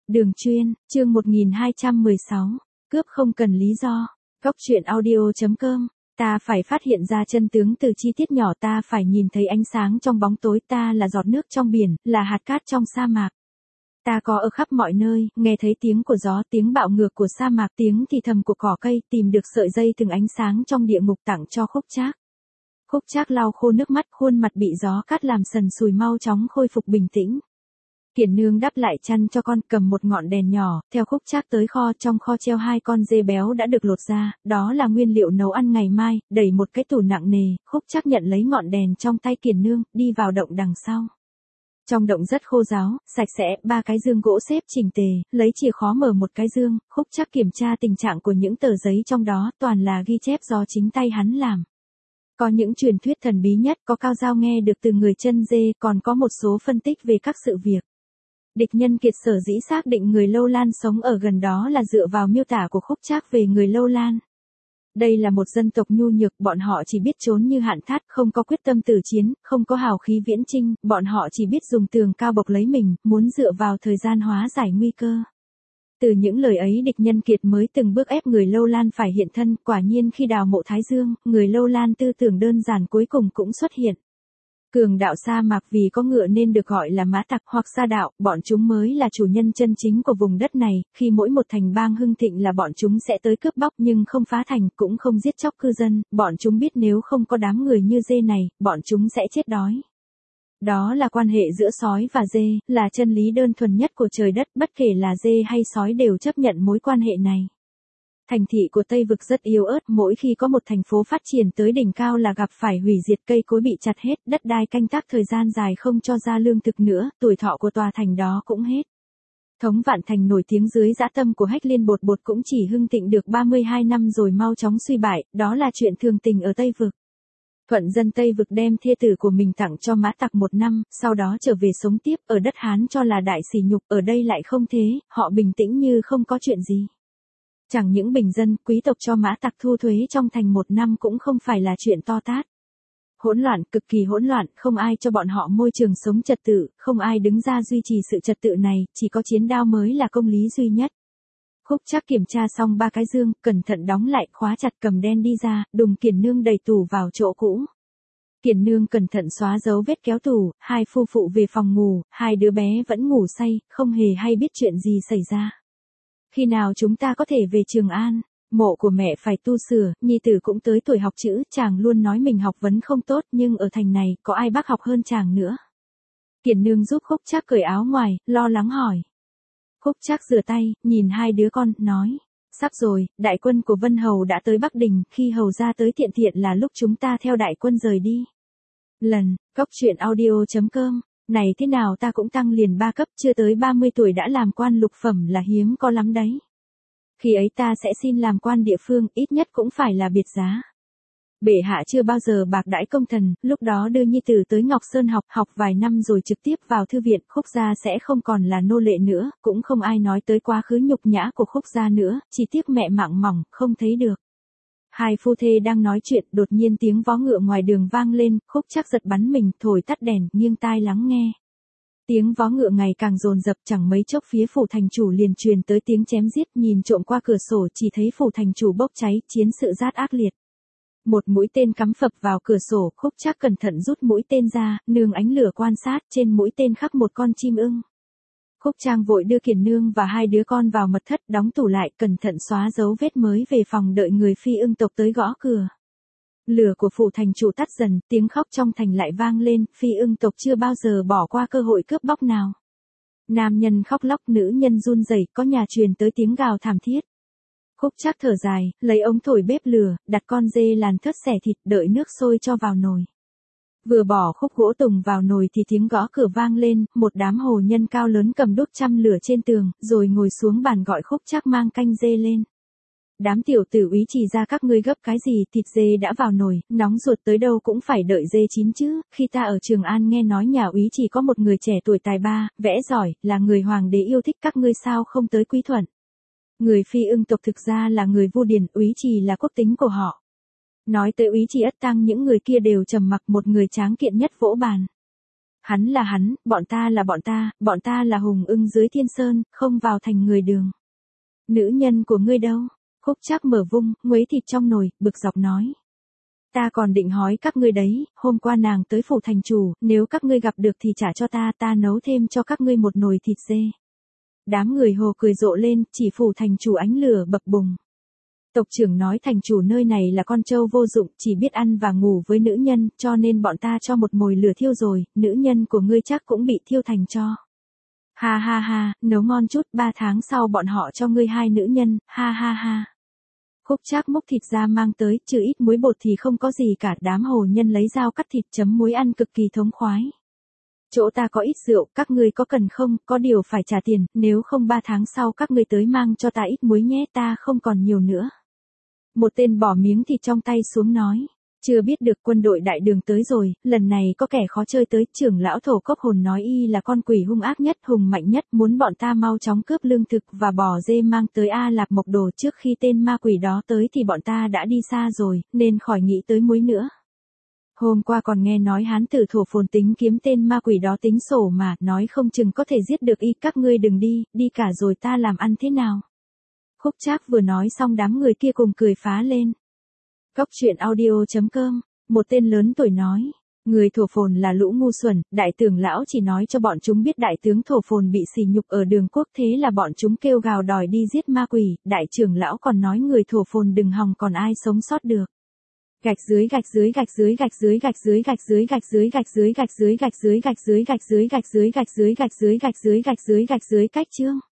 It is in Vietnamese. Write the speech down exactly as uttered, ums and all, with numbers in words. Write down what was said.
Đường chuyên, chương một nghìn hai trăm mười sáu, cướp không cần lý do. Góc truyện audio.com. Ta phải phát hiện ra chân tướng từ chi tiết nhỏ, ta phải nhìn thấy ánh sáng trong bóng tối, ta là giọt nước trong biển, là hạt cát trong sa mạc. Ta có ở khắp mọi nơi, nghe thấy tiếng của gió, tiếng bạo ngược của sa mạc, tiếng thì thầm của cỏ cây, tìm được sợi dây từng ánh sáng trong địa ngục tặng cho Khúc Trác. Khúc Trác lau khô nước mắt, khuôn mặt bị gió cát làm sần sùi, mau chóng khôi phục bình tĩnh. Kiển Nương đắp lại chăn cho con, cầm một ngọn đèn nhỏ, theo Khúc Trác tới kho, trong kho treo hai con dê béo đã được lột ra, đó là nguyên liệu nấu ăn ngày mai, đẩy một cái tủ nặng nề, Khúc Trác nhận lấy ngọn đèn trong tay Kiển Nương, đi vào động đằng sau. Trong động rất khô ráo, sạch sẽ, ba cái dương gỗ xếp chỉnh tề, lấy chìa khóa mở một cái dương, Khúc Trác kiểm tra tình trạng của những tờ giấy trong đó, toàn là ghi chép do chính tay hắn làm. Có những truyền thuyết thần bí nhất, có cao dao nghe được từ người chân dê, còn có một số phân tích về các sự việc. Địch Nhân Kiệt sở dĩ xác định người Lâu Lan sống ở gần đó là dựa vào miêu tả của Khúc Trác về người Lâu Lan. Đây là một dân tộc nhu nhược, bọn họ chỉ biết trốn như hạn thát, không có quyết tâm tử chiến, không có hào khí viễn chinh, bọn họ chỉ biết dùng tường cao bọc lấy mình, muốn dựa vào thời gian hóa giải nguy cơ. Từ những lời ấy Địch Nhân Kiệt mới từng bước ép người Lâu Lan phải hiện thân, quả nhiên khi đào mộ Thái Dương, người Lâu Lan tư tưởng đơn giản cuối cùng cũng xuất hiện. Cường đạo sa mạc vì có ngựa nên được gọi là mã tặc hoặc sa đạo, bọn chúng mới là chủ nhân chân chính của vùng đất này, khi mỗi một thành bang hưng thịnh là bọn chúng sẽ tới cướp bóc nhưng không phá thành, cũng không giết chóc cư dân, bọn chúng biết nếu không có đám người như dê này, bọn chúng sẽ chết đói. Đó là quan hệ giữa sói và dê, là chân lý đơn thuần nhất của trời đất, bất kể là dê hay sói đều chấp nhận mối quan hệ này. Thành thị của Tây Vực rất yếu ớt, mỗi khi có một thành phố phát triển tới đỉnh cao là gặp phải hủy diệt, cây cối bị chặt hết, đất đai canh tác thời gian dài không cho ra lương thực nữa, tuổi thọ của tòa thành đó cũng hết. Thống Vạn Thành nổi tiếng dưới dã tâm của Hách Liên Bột Bột cũng chỉ hưng thịnh được ba mươi hai năm rồi mau chóng suy bại, đó là chuyện thường tình ở Tây Vực. Thuận dân Tây Vực đem thê tử của mình tặng cho mã tặc một năm, sau đó trở về sống tiếp, ở đất Hán cho là đại sỉ nhục, ở đây lại không thế, họ bình tĩnh như không có chuyện gì. Chẳng những bình dân, quý tộc cho mã tặc thu thuế trong thành một năm cũng không phải là chuyện to tát. Hỗn loạn, cực kỳ hỗn loạn, không ai cho bọn họ môi trường sống trật tự, không ai đứng ra duy trì sự trật tự này, chỉ có chiến đao mới là công lý duy nhất. Khúc Trác kiểm tra xong ba cái dương, cẩn thận đóng lại, khóa chặt, cầm đen đi ra, đùng Kiển Nương đầy tủ vào chỗ cũ. Kiển Nương cẩn thận xóa dấu vết kéo tủ, hai phu phụ về phòng ngủ, hai đứa bé vẫn ngủ say, không hề hay biết chuyện gì xảy ra. Khi nào chúng ta có thể về Trường An? Mộ của mẹ phải tu sửa, nhi tử cũng tới tuổi học chữ, chàng luôn nói mình học vấn không tốt, nhưng ở thành này, có ai bác học hơn chàng nữa? Kiển Nương giúp Khúc Trác cởi áo ngoài, lo lắng hỏi. Khúc Trác rửa tay, nhìn hai đứa con, nói. Sắp rồi, đại quân của Vân Hầu đã tới Bắc Đình, khi Hầu ra tới Thiện Thiện là lúc chúng ta theo đại quân rời đi. Lần, góc truyện audio.com. Này thế nào ta cũng tăng liền ba cấp, chưa tới ba mươi tuổi đã làm quan lục phẩm là hiếm có lắm đấy. Khi ấy ta sẽ xin làm quan địa phương, ít nhất cũng phải là biệt giá. Bệ hạ chưa bao giờ bạc đãi công thần, lúc đó đưa nhi tử tới Ngọc Sơn học, học vài năm rồi trực tiếp vào thư viện, Khúc gia sẽ không còn là nô lệ nữa, cũng không ai nói tới quá khứ nhục nhã của Khúc gia nữa, chỉ tiếc mẹ mạng mỏng, không thấy được. Hai phu thê đang nói chuyện, đột nhiên tiếng vó ngựa ngoài đường vang lên, Khúc Trác giật bắn mình, thổi tắt đèn, nghiêng tai lắng nghe. Tiếng vó ngựa ngày càng dồn dập, chẳng mấy chốc phía phủ thành chủ liền truyền tới tiếng chém giết, nhìn trộm qua cửa sổ chỉ thấy phủ thành chủ bốc cháy, chiến sự rát ác liệt. Một mũi tên cắm phập vào cửa sổ, Khúc Trác cẩn thận rút mũi tên ra, nương ánh lửa quan sát, trên mũi tên khắc một con chim ưng. Khúc Trang vội đưa Kiển Nương và hai đứa con vào mật thất, đóng tủ lại, cẩn thận xóa dấu vết, mới về phòng đợi người Phi Ưng tộc tới gõ cửa. Lửa của phủ thành chủ tắt dần, tiếng khóc trong thành lại vang lên, Phi Ưng tộc chưa bao giờ bỏ qua cơ hội cướp bóc nào. Nam nhân khóc lóc, nữ nhân run rẩy, có nhà truyền tới tiếng gào thảm thiết. Khúc Trác thở dài, lấy ống thổi bếp lửa, đặt con dê làn thớt xẻ thịt, đợi nước sôi cho vào nồi. Vừa bỏ khúc gỗ tùng vào nồi thì tiếng gõ cửa vang lên, một đám hồ nhân cao lớn cầm đốt châm lửa trên tường, rồi ngồi xuống bàn gọi Khúc Trác mang canh dê lên. Đám tiểu tử úy chỉ ra các ngươi gấp cái gì, thịt dê đã vào nồi, nóng ruột tới đâu cũng phải đợi dê chín chứ, khi ta ở Trường An nghe nói nhà úy chỉ có một người trẻ tuổi tài ba, vẽ giỏi, là người hoàng đế yêu thích, các ngươi sao không tới quy thuận. Người Phi Ưng tộc thực ra là người Vu Điền, úy trì là quốc tính của họ. Nói tới úy trì Ất Tăng những người kia đều trầm mặc, một người tráng kiện nhất vỗ bàn. Hắn là hắn, bọn ta là bọn ta, bọn ta là hùng ưng dưới thiên sơn, không vào thành người đường. Nữ nhân của ngươi đâu? Khúc Trác mở vung, nguấy thịt trong nồi, bực dọc nói. Ta còn định hỏi các ngươi đấy, hôm qua nàng tới phủ thành chủ, nếu các ngươi gặp được thì trả cho ta, ta nấu thêm cho các ngươi một nồi thịt dê. Đám người hồ cười rộ lên, chỉ phủ thành chủ ánh lửa bập bùng. Tộc trưởng nói thành chủ nơi này là con trâu vô dụng, chỉ biết ăn và ngủ với nữ nhân, cho nên bọn ta cho một mồi lửa thiêu rồi, nữ nhân của ngươi chắc cũng bị thiêu thành tro. Ha ha ha, nấu ngon chút, ba tháng sau bọn họ cho ngươi hai nữ nhân, ha ha ha. Khúc Trác múc thịt ra mang tới, trừ ít muối bột thì không có gì cả, đám hồ nhân lấy dao cắt thịt chấm muối ăn cực kỳ thống khoái. Chỗ ta có ít rượu, các ngươi có cần không, có điều phải trả tiền, nếu không ba tháng sau các ngươi tới mang cho ta ít muối nhé, ta không còn nhiều nữa. Một tên bỏ miếng thịt trong tay xuống nói, chưa biết được quân đội đại đường tới rồi, lần này có kẻ khó chơi tới, trưởng lão thổ cốc hồn nói y là con quỷ hung ác nhất, hùng mạnh nhất, muốn bọn ta mau chóng cướp lương thực và bò dê mang tới A Lạp Mộc Đồ, trước khi tên ma quỷ đó tới thì bọn ta đã đi xa rồi, nên khỏi nghĩ tới muối nữa. Hôm qua còn nghe nói hán tử thổ phồn tính kiếm tên ma quỷ đó tính sổ mà, nói không chừng có thể giết được y, các ngươi đừng đi, đi cả rồi ta làm ăn thế nào. Khúc Trác vừa nói xong đám người kia cùng cười phá lên. Cóc truyện audio chấm com, một tên lớn tuổi nói, người thổ phồn là lũ ngu xuẩn, đại trưởng lão chỉ nói cho bọn chúng biết đại tướng thổ phồn bị sỉ nhục ở đường quốc, thế là bọn chúng kêu gào đòi đi giết ma quỷ, đại trưởng lão còn nói người thổ phồn đừng hòng còn ai sống sót được. Gạch dưới gạch dưới gạch dưới gạch dưới gạch dưới gạch dưới gạch dưới gạch dưới gạch dưới gạch dưới gạch dưới gạch dưới gạch dưới gạch dưới gạch dưới gạch dưới gạch dưới gạch dưới cách chương.